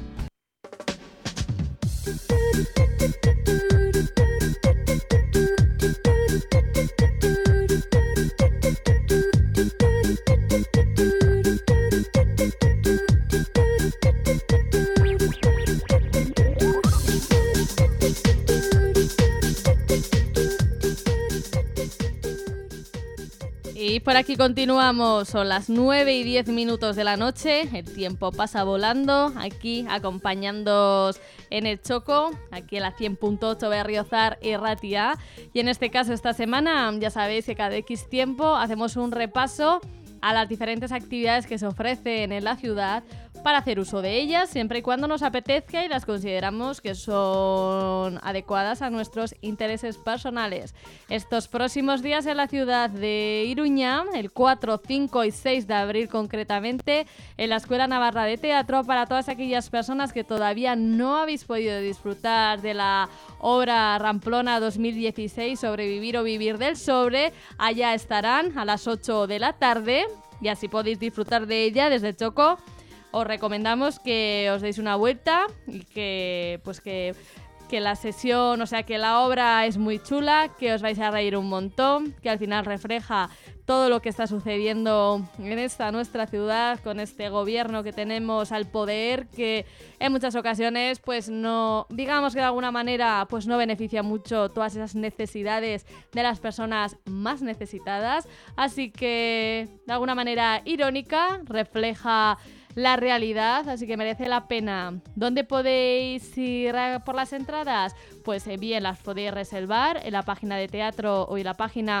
[SPEAKER 2] Y por aquí continuamos, son las nueve y diez minutos de la noche, el tiempo pasa volando, aquí acompañándoos en el Choco, aquí en la cien punto ocho Berriozar y Ratia. Y en este caso esta semana, ya sabéis que cada X tiempo hacemos un repaso a las diferentes actividades que se ofrecen en la ciudad para hacer uso de ellas siempre y cuando nos apetezca y las consideramos que son adecuadas a nuestros intereses personales. Estos próximos días en la ciudad de Iruña, el cuatro, cinco y seis de abril concretamente, en la Escuela Navarra de Teatro, para todas aquellas personas que todavía no habéis podido disfrutar de la obra Ramplona dos mil dieciséis, Sobrevivir o Vivir del Sobre, allá estarán a las ocho de la tarde y así podéis disfrutar de ella desde Choco. Os recomendamos que os deis una vuelta y que pues que que la sesión, o sea, que la obra es muy chula, que os vais a reír un montón, que al final refleja todo lo que está sucediendo en esta nuestra ciudad, con este gobierno que tenemos al poder, que en muchas ocasiones, pues no, digamos que de alguna manera, pues no beneficia mucho todas esas necesidades de las personas más necesitadas. Así que, de alguna manera irónica, refleja la realidad, así que merece la pena. ¿Dónde podéis ir por las entradas? Pues eh, bien, las podéis reservar en la página de teatro o en la página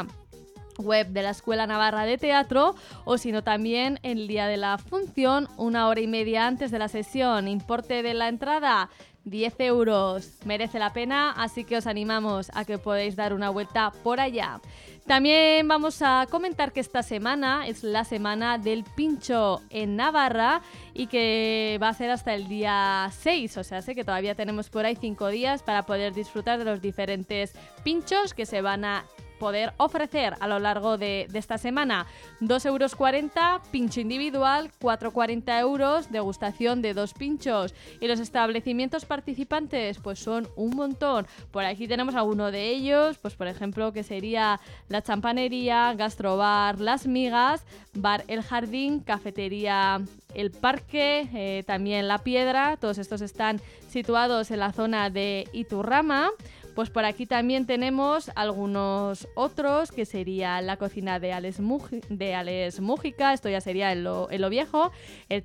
[SPEAKER 2] web de la Escuela Navarra de Teatro, o si no también el día de la función, una hora y media antes de la sesión. Importe de la entrada, diez euros. Merece la pena, así que os animamos a que podáis dar una vuelta por allá. También vamos a comentar que esta semana es la semana del pincho en Navarra y que va a ser hasta el día seis, o sea, sé que todavía tenemos por ahí cinco días para poder disfrutar de los diferentes pinchos que se van a poder ofrecer a lo largo de, de esta semana. dos euros cuarenta, pincho individual, cuatro cuarenta euros, degustación de dos pinchos. Y los establecimientos participantes, pues son un montón. Por aquí tenemos alguno de ellos, pues por ejemplo, que sería La Champanería, Gastrobar Las Migas, Bar El Jardín, Cafetería El Parque, eh, también La Piedra. Todos estos están situados en la zona de Iturrama. Pues por aquí también tenemos algunos otros, que sería la cocina de Alex, Muj- de Alex Mújica, esto ya sería en lo, en lo viejo, el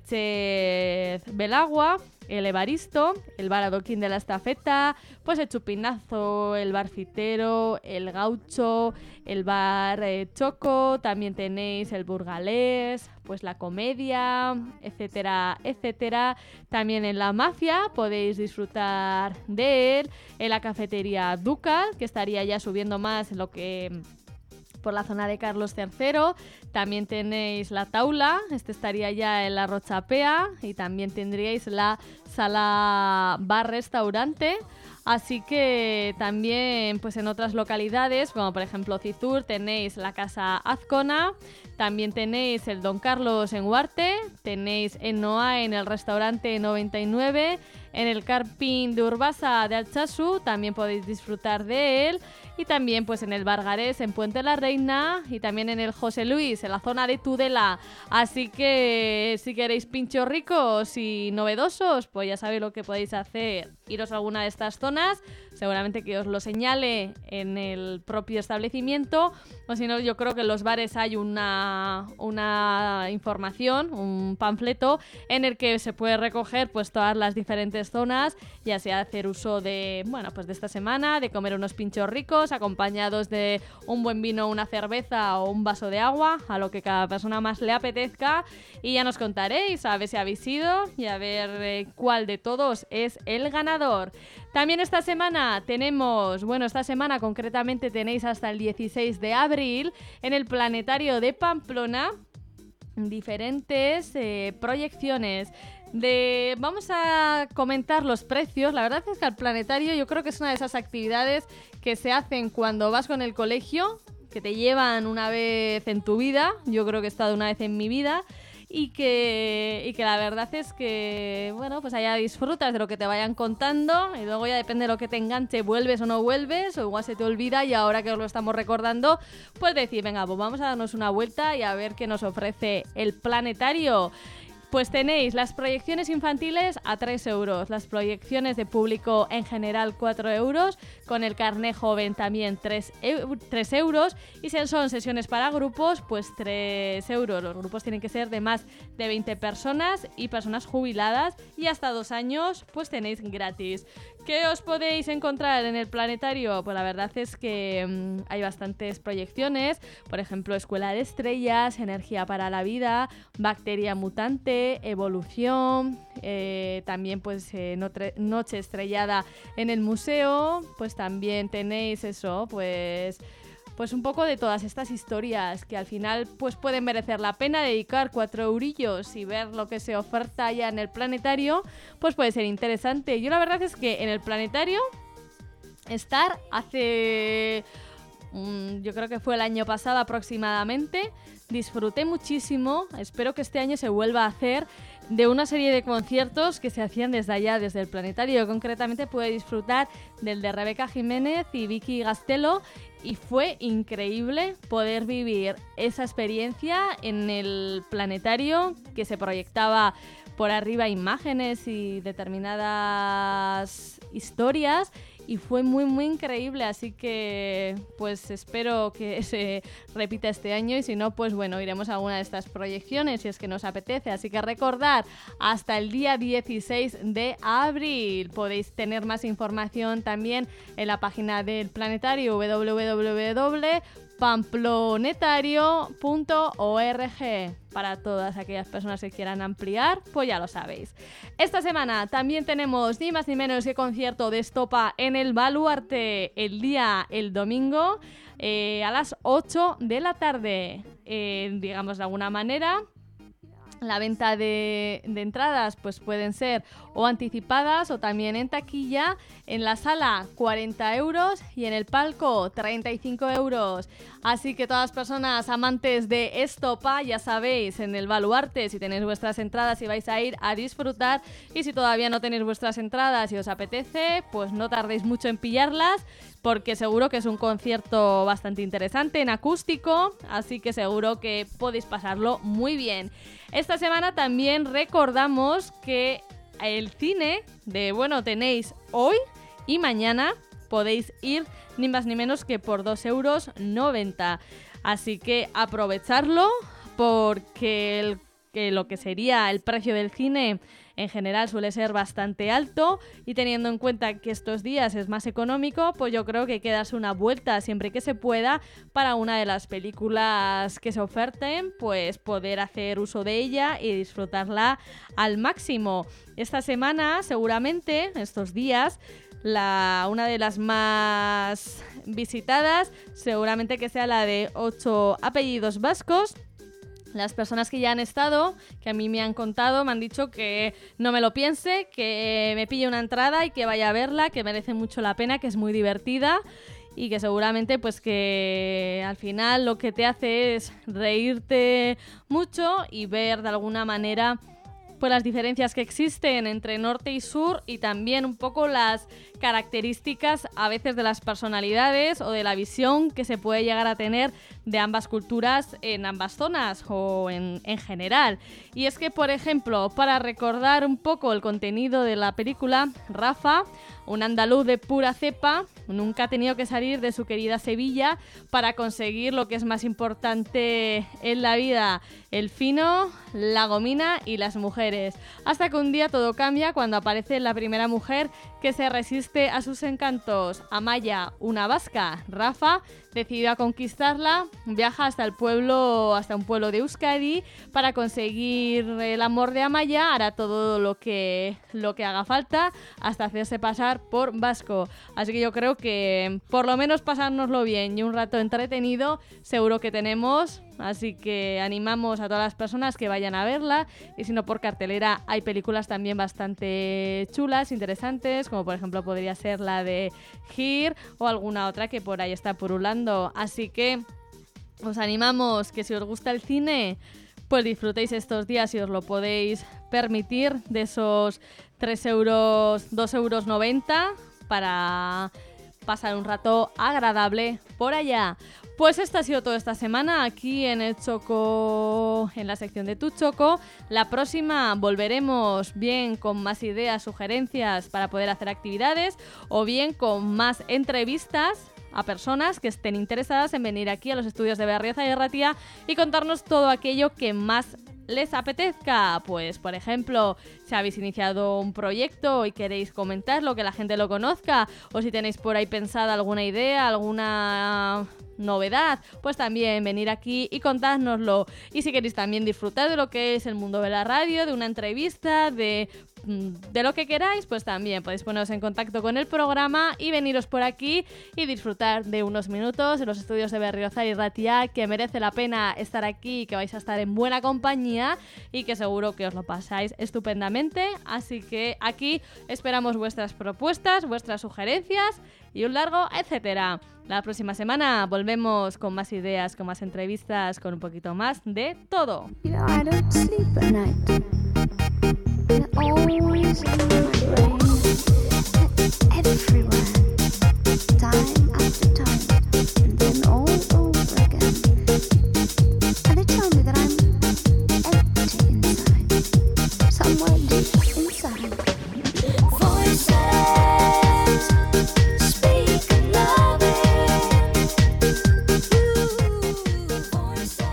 [SPEAKER 2] Chef Belagua, el Evaristo, el bar Adoquín de la Estafeta, pues el Chupinazo, el bar Fitero, el Gaucho, el bar eh, Choco, también tenéis el Burgalés, pues la Comedia, etcétera, etcétera. También en la Mafia podéis disfrutar de él, en la cafetería Ducal, que estaría ya subiendo más en lo que por la zona de Carlos tercero. También tenéis la Taula, este estaría ya en la Rochapea, y también tendríais la sala bar restaurante. Así que también pues en otras localidades, como por ejemplo Cizur, tenéis la Casa Azcona, también tenéis el Don Carlos en Huarte, tenéis en Noa en el restaurante noventa y nueve, en el Carpín de Urbasa de Alchazu también podéis disfrutar de él, y también pues en el Bargarés en Puente la Reina, y también en el José Luis en la zona de Tudela. Así que si queréis pinchos ricos y novedosos, pues ya sabéis lo que podéis hacer, iros a alguna de estas zonas, seguramente que os lo señale en el propio establecimiento, o si no, yo creo que en los bares hay una, una información, un panfleto en el que se puede recoger pues todas las diferentes zonas, ya sea hacer uso de, bueno, pues de esta semana, de comer unos pinchos ricos acompañados de un buen vino, una cerveza o un vaso de agua, a lo que cada persona más le apetezca, y ya nos contaréis a ver si habéis ido y a ver eh, cuál de todos es el ganador. También esta semana tenemos, bueno, esta semana concretamente tenéis hasta el dieciséis de abril en el Planetario de Pamplona diferentes eh, proyecciones. De, vamos a comentar los precios. La verdad es que al planetario yo creo que es una de esas actividades que se hacen cuando vas con el colegio, que te llevan una vez en tu vida. Yo creo que he estado una vez en mi vida. Y que, y que la verdad es que, bueno, pues allá disfrutas de lo que te vayan contando, y luego ya depende de lo que te enganche, vuelves o no vuelves, o igual se te olvida, y ahora que os lo estamos recordando, pues decir, venga, pues vamos a darnos una vuelta y a ver qué nos ofrece el planetario. Pues tenéis las proyecciones infantiles a tres euros, las proyecciones de público en general cuatro euros, con el carné joven también tres euros, y si son sesiones para grupos, pues tres euros. Los grupos tienen que ser de más de veinte personas y personas jubiladas, y hasta dos años pues tenéis gratis. ¿Qué os podéis encontrar en el planetario? Pues la verdad es que mmm, hay bastantes proyecciones, por ejemplo, Escuela de Estrellas, Energía para la Vida, Bacteria Mutante, Evolución, eh, también pues eh, notre- Noche Estrellada en el museo, pues también tenéis eso, pues... Pues un poco de todas estas historias que al final pues pueden merecer la pena. Dedicar cuatro eurillos y ver lo que se oferta ya en el planetario, pues puede ser interesante. Yo la verdad es que en el planetario estar hace... Um, yo creo que fue el año pasado aproximadamente, disfruté muchísimo, espero que este año se vuelva a hacer. de una serie de conciertos que se hacían desde allá, desde el planetario. Concretamente pude disfrutar del de Rebeca Jiménez y Vicky Gastelo, y fue increíble poder vivir esa experiencia en el planetario, que se proyectaba por arriba imágenes y determinadas historias, y fue muy muy increíble, así que pues espero que se repita este año, y si no, pues bueno, iremos a alguna de estas proyecciones si es que nos apetece. Así que recordad, hasta el día dieciséis de abril podéis tener más información también en la página del planetario, doble u doble u doble u punto pamplonetario punto org. Para todas aquellas personas que quieran ampliar, pues ya lo sabéis. Esta semana también tenemos ni más ni menos que concierto de Estopa en el Baluarte, el día, el domingo, eh, a las ocho de la tarde. Eh, digamos de alguna manera, la venta de, de entradas pues pueden ser o anticipadas o también en taquilla. En la sala cuarenta euros y en el palco treinta y cinco euros. Así que todas las personas amantes de Estopa, ya sabéis, en el Baluarte, si tenéis vuestras entradas y vais a ir a disfrutar, y si todavía no tenéis vuestras entradas y os apetece, pues no tardéis mucho en pillarlas, porque seguro que es un concierto bastante interesante en acústico, así que seguro que podéis pasarlo muy bien. Esta semana también recordamos que el cine de, bueno, tenéis hoy y mañana, podéis ir ni más ni menos que por dos euros noventa. Así que aprovecharlo, porque el, que lo que sería el precio del cine en general suele ser bastante alto, y teniendo en cuenta que estos días es más económico, pues yo creo que hay que darse una vuelta siempre que se pueda para una de las películas que se oferten, pues poder hacer uso de ella y disfrutarla al máximo. Esta semana, seguramente, estos días, la, una de las más visitadas seguramente que sea la de ocho apellidos vascos. Las personas que ya han estado, que a mí me han contado, me han dicho que no me lo piense, que me pille una entrada y que vaya a verla, que merece mucho la pena, que es muy divertida, y que seguramente pues que al final lo que te hace es reírte mucho y ver de alguna manera pues las diferencias que existen entre norte y sur, y también un poco las características a veces de las personalidades o de la visión que se puede llegar a tener de ambas culturas en ambas zonas o en, en general. Y es que, por ejemplo, para recordar un poco el contenido de la película, Rafa, un andaluz de pura cepa, nunca ha tenido que salir de su querida Sevilla para conseguir lo que es más importante en la vida: el fino, la gomina y las mujeres. Hasta que un día todo cambia cuando aparece la primera mujer que se resiste a sus encantos. Amaya, una vasca. Rafa decidió a conquistarla, viaja hasta el pueblo, hasta un pueblo de Euskadi para conseguir el amor de Amaya, hará todo lo que, lo que haga falta hasta hacerse pasar por vasco. Así que yo creo que por lo menos pasárnoslo bien y un rato entretenido seguro que tenemos, así que animamos a todas las personas que vayan a verla, y si no, por cartelera hay películas también bastante chulas, interesantes, como por ejemplo podría ser la de Here o alguna otra que por ahí está purulando. Así que os animamos que si os gusta el cine, pues disfrutéis estos días si os lo podéis permitir de esos tres euros, dos euros noventa para pasar un rato agradable por allá. Pues esto ha sido todo esta semana aquí en el Choco, en la sección de Tu Choco. La próxima volveremos bien con más ideas, sugerencias para poder hacer actividades, o bien con más entrevistas a personas que estén interesadas en venir aquí a los estudios de Berriozar y Ratia y contarnos todo aquello que más les apetezca. Pues, por ejemplo, si habéis iniciado un proyecto y queréis comentarlo, que la gente lo conozca, o si tenéis por ahí pensada alguna idea, alguna novedad, pues también venir aquí y contárnoslo. Y si queréis también disfrutar de lo que es el mundo de la radio, de una entrevista, de de lo que queráis, pues también podéis poneros en contacto con el programa y veniros por aquí y disfrutar de unos minutos en los estudios de Berriozar y Ratia, que merece la pena estar aquí, que vais a estar en buena compañía y que seguro que os lo pasáis estupendamente. Así que aquí esperamos vuestras propuestas, vuestras sugerencias y un largo etcétera. La próxima semana volvemos con más ideas, con más entrevistas, con un poquito más de todo.
[SPEAKER 7] You know, I don't sleep at night. always in my brain, everywhere, time after time, and then all over again. And they tell me that I'm empty inside, somewhere deep inside. Voices speak loving. Voices.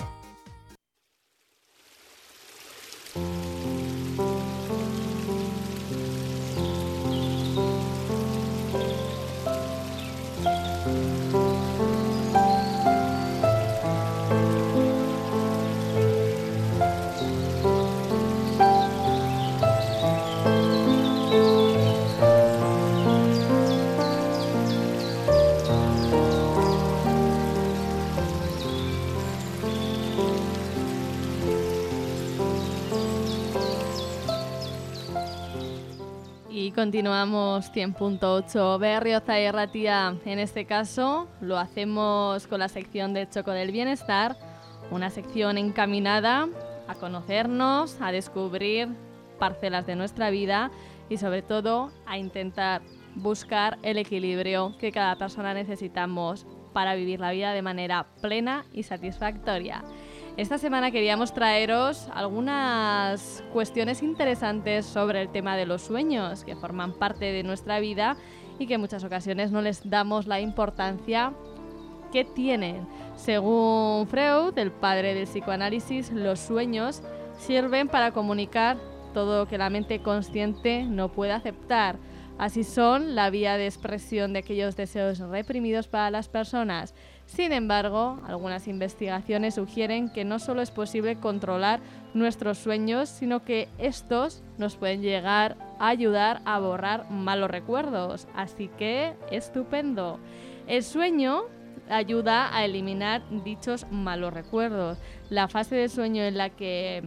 [SPEAKER 2] Y continuamos cien punto ocho Berriozar y Ratia. En este caso lo hacemos con la sección de Choco del Bienestar, una sección encaminada a conocernos, a descubrir parcelas de nuestra vida y sobre todo a intentar buscar el equilibrio que cada persona necesitamos para vivir la vida de manera plena y satisfactoria. Esta semana queríamos traeros algunas cuestiones interesantes sobre el tema de los sueños, que forman parte de nuestra vida y que en muchas ocasiones no les damos la importancia que tienen. Según Freud, el padre del psicoanálisis, los sueños sirven para comunicar todo lo que la mente consciente no puede aceptar. Así son la vía de expresión de aquellos deseos reprimidos para las personas. Sin embargo, algunas investigaciones sugieren que no solo es posible controlar nuestros sueños, sino que estos nos pueden llegar a ayudar a borrar malos recuerdos. Así que, estupendo. El sueño ayuda a eliminar dichos malos recuerdos. La fase del sueño en la que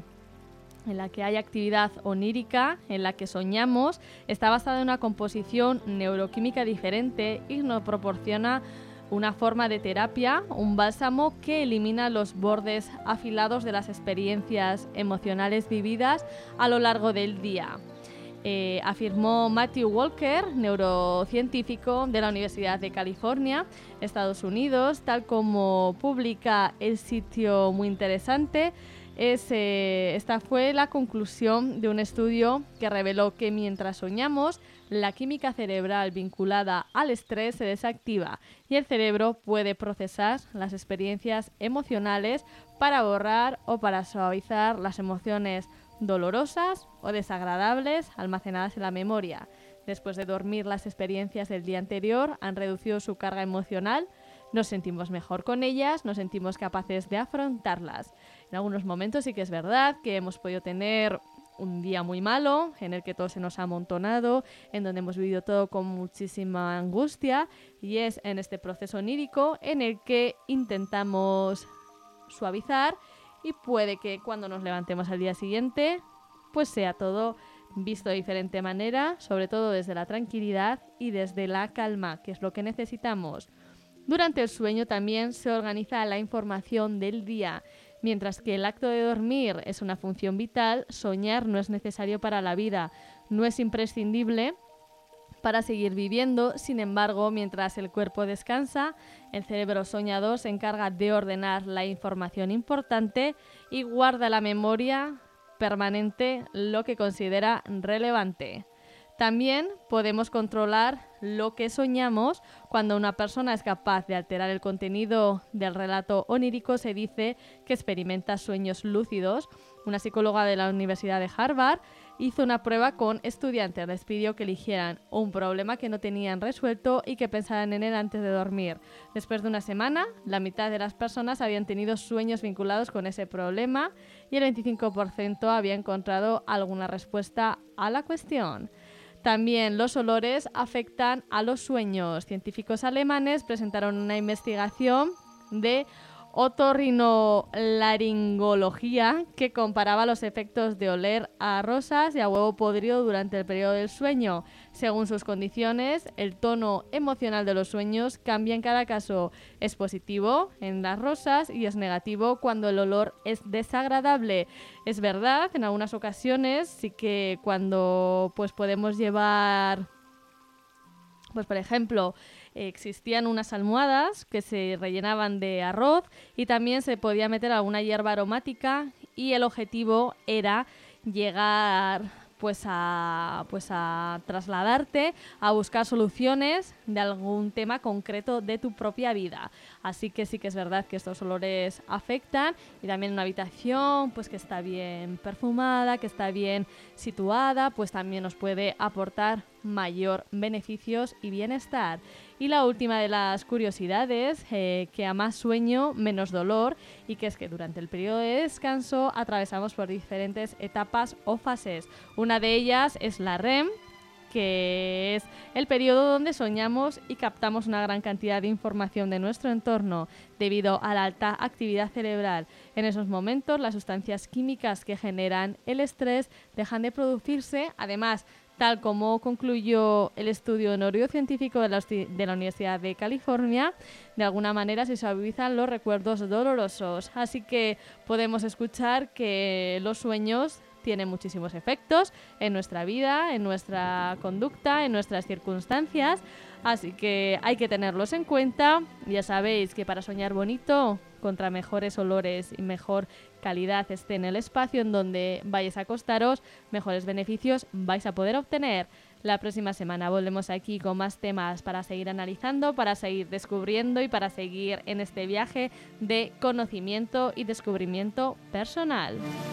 [SPEAKER 2] en la que hay actividad onírica, en la que soñamos, está basada en una composición neuroquímica diferente y nos proporciona una forma de terapia, un bálsamo que elimina los bordes afilados de las experiencias emocionales vividas a lo largo del día. Eh, afirmó Matthew Walker, neurocientífico de la Universidad de California, Estados Unidos, tal como publica el sitio muy interesante. Es, eh, esta fue la conclusión de un estudio que reveló que mientras soñamos, la química cerebral vinculada al estrés se desactiva y el cerebro puede procesar las experiencias emocionales para borrar o para suavizar las emociones dolorosas o desagradables almacenadas en la memoria. Después de dormir, las experiencias del día anterior han reducido su carga emocional, nos sentimos mejor con ellas, nos sentimos capaces de afrontarlas. En algunos momentos sí que es verdad que hemos podido tener un día muy malo, en el que todo se nos ha amontonado, en donde hemos vivido todo con muchísima angustia, y es en este proceso onírico en el que intentamos suavizar y puede que cuando nos levantemos al día siguiente pues sea todo visto de diferente manera, sobre todo desde la tranquilidad y desde la calma, que es lo que necesitamos. Durante el sueño también se organiza la información del día. Mientras que el acto de dormir es una función vital, soñar no es necesario para la vida, no es imprescindible para seguir viviendo. Sin embargo, mientras el cuerpo descansa, el cerebro soñador se encarga de ordenar la información importante y guarda la memoria permanente lo que considera relevante. También podemos controlar lo que soñamos. Cuando una persona es capaz de alterar el contenido del relato onírico, se dice que experimenta sueños lúcidos. Una psicóloga de la Universidad de Harvard hizo una prueba con estudiantes. Les pidió que eligieran un problema que no tenían resuelto y que pensaran en él antes de dormir. Después de una semana, la mitad de las personas habían tenido sueños vinculados con ese problema y el veinticinco por ciento había encontrado alguna respuesta a la cuestión. También los olores afectan a los sueños. Científicos alemanes presentaron una investigación de otorrinolaringología, que comparaba los efectos de oler a rosas y a huevo podrido durante el periodo del sueño. Según sus condiciones, el tono emocional de los sueños cambia en cada caso. Es positivo en las rosas y es negativo cuando el olor es desagradable. Es verdad, en algunas ocasiones sí que cuando pues podemos llevar, pues por ejemplo, existían unas almohadas que se rellenaban de arroz y también se podía meter alguna hierba aromática y el objetivo era llegar pues a, pues a trasladarte a buscar soluciones de algún tema concreto de tu propia vida. Así que sí que es verdad que estos olores afectan, y también una habitación pues que está bien perfumada, que está bien situada, pues también nos puede aportar mayor beneficios y bienestar. Y la última de las curiosidades, eh, que a más sueño, menos dolor, y que es que durante el periodo de descanso atravesamos por diferentes etapas o fases. Una de ellas es la R E M, que es el periodo donde soñamos y captamos una gran cantidad de información de nuestro entorno debido a la alta actividad cerebral. En esos momentos, las sustancias químicas que generan el estrés dejan de producirse. Además, tal como concluyó el estudio neurocientífico de la, de la Universidad de California, de alguna manera se suavizan los recuerdos dolorosos. Así que podemos escuchar que los sueños tienen muchísimos efectos en nuestra vida, en nuestra conducta, en nuestras circunstancias. Así que hay que tenerlos en cuenta. Ya sabéis que para soñar bonito, contra mejores olores y mejor calidad esté en el espacio en donde vayáis a acostaros, mejores beneficios vais a poder obtener. La próxima semana volvemos aquí con más temas para seguir analizando, para seguir descubriendo y para seguir en este viaje de conocimiento y descubrimiento personal.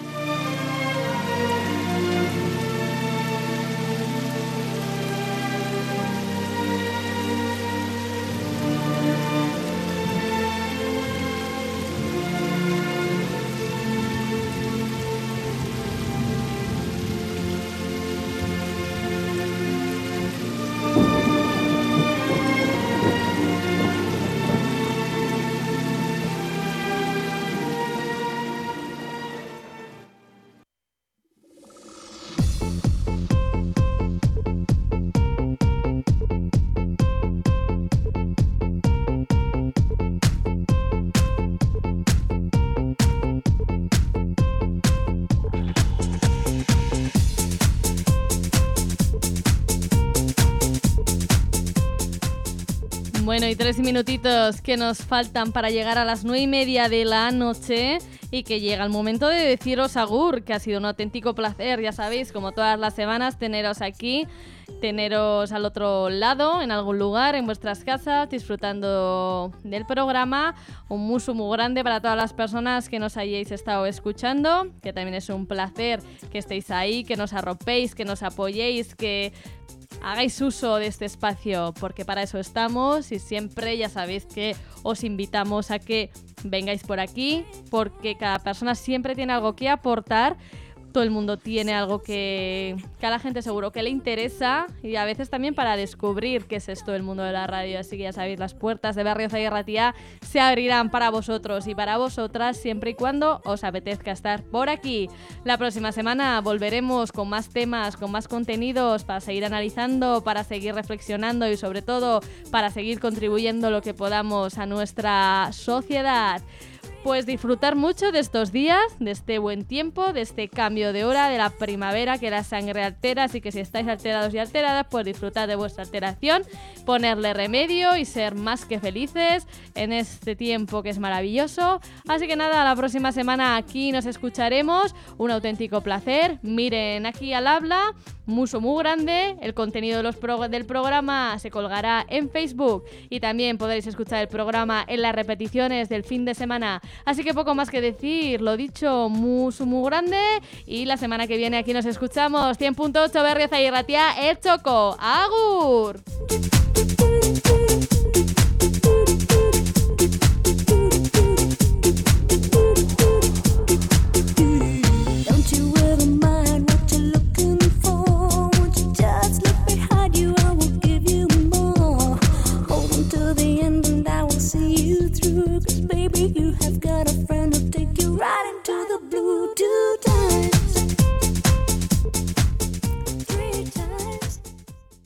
[SPEAKER 2] Bueno, y tres minutitos que nos faltan para llegar a las nueve y media de la noche y que llega el momento de deciros agur, que ha sido un auténtico placer, ya sabéis, como todas las semanas, teneros aquí, teneros al otro lado, en algún lugar, en vuestras casas, disfrutando del programa. Un musu muy grande para todas las personas que nos hayáis estado escuchando, que también es un placer que estéis ahí, que nos arropéis, que nos apoyéis, que hagáis uso de este espacio, porque para eso estamos, y siempre ya sabéis que os invitamos a que vengáis por aquí, porque cada persona siempre tiene algo que aportar. Todo el mundo tiene algo que, que a la gente seguro que le interesa, y a veces también para descubrir qué es esto del mundo de la radio. Así que ya sabéis, las puertas de Berriozar y Ratia se abrirán para vosotros y para vosotras siempre y cuando os apetezca estar por aquí. La próxima semana volveremos con más temas, con más contenidos para seguir analizando, para seguir reflexionando y sobre todo para seguir contribuyendo lo que podamos a nuestra sociedad. Pues disfrutar mucho de estos días, de este buen tiempo, de este cambio de hora, de la primavera, que la sangre altera, así que si estáis alterados y alteradas, pues disfrutad de vuestra alteración, ponerle remedio y ser más que felices en este tiempo que es maravilloso. Así que nada, la próxima semana aquí nos escucharemos, un auténtico placer. Miren aquí al habla, muso muy grande, el contenido de los pro- del programa se colgará en Facebook y también podréis escuchar el programa en las repeticiones del fin de semana. Así que poco más que decir, lo dicho, musu muy grande, y la semana que viene aquí nos escuchamos. cien punto ocho Berriozar y Ratia, el Choco. ¡Agur!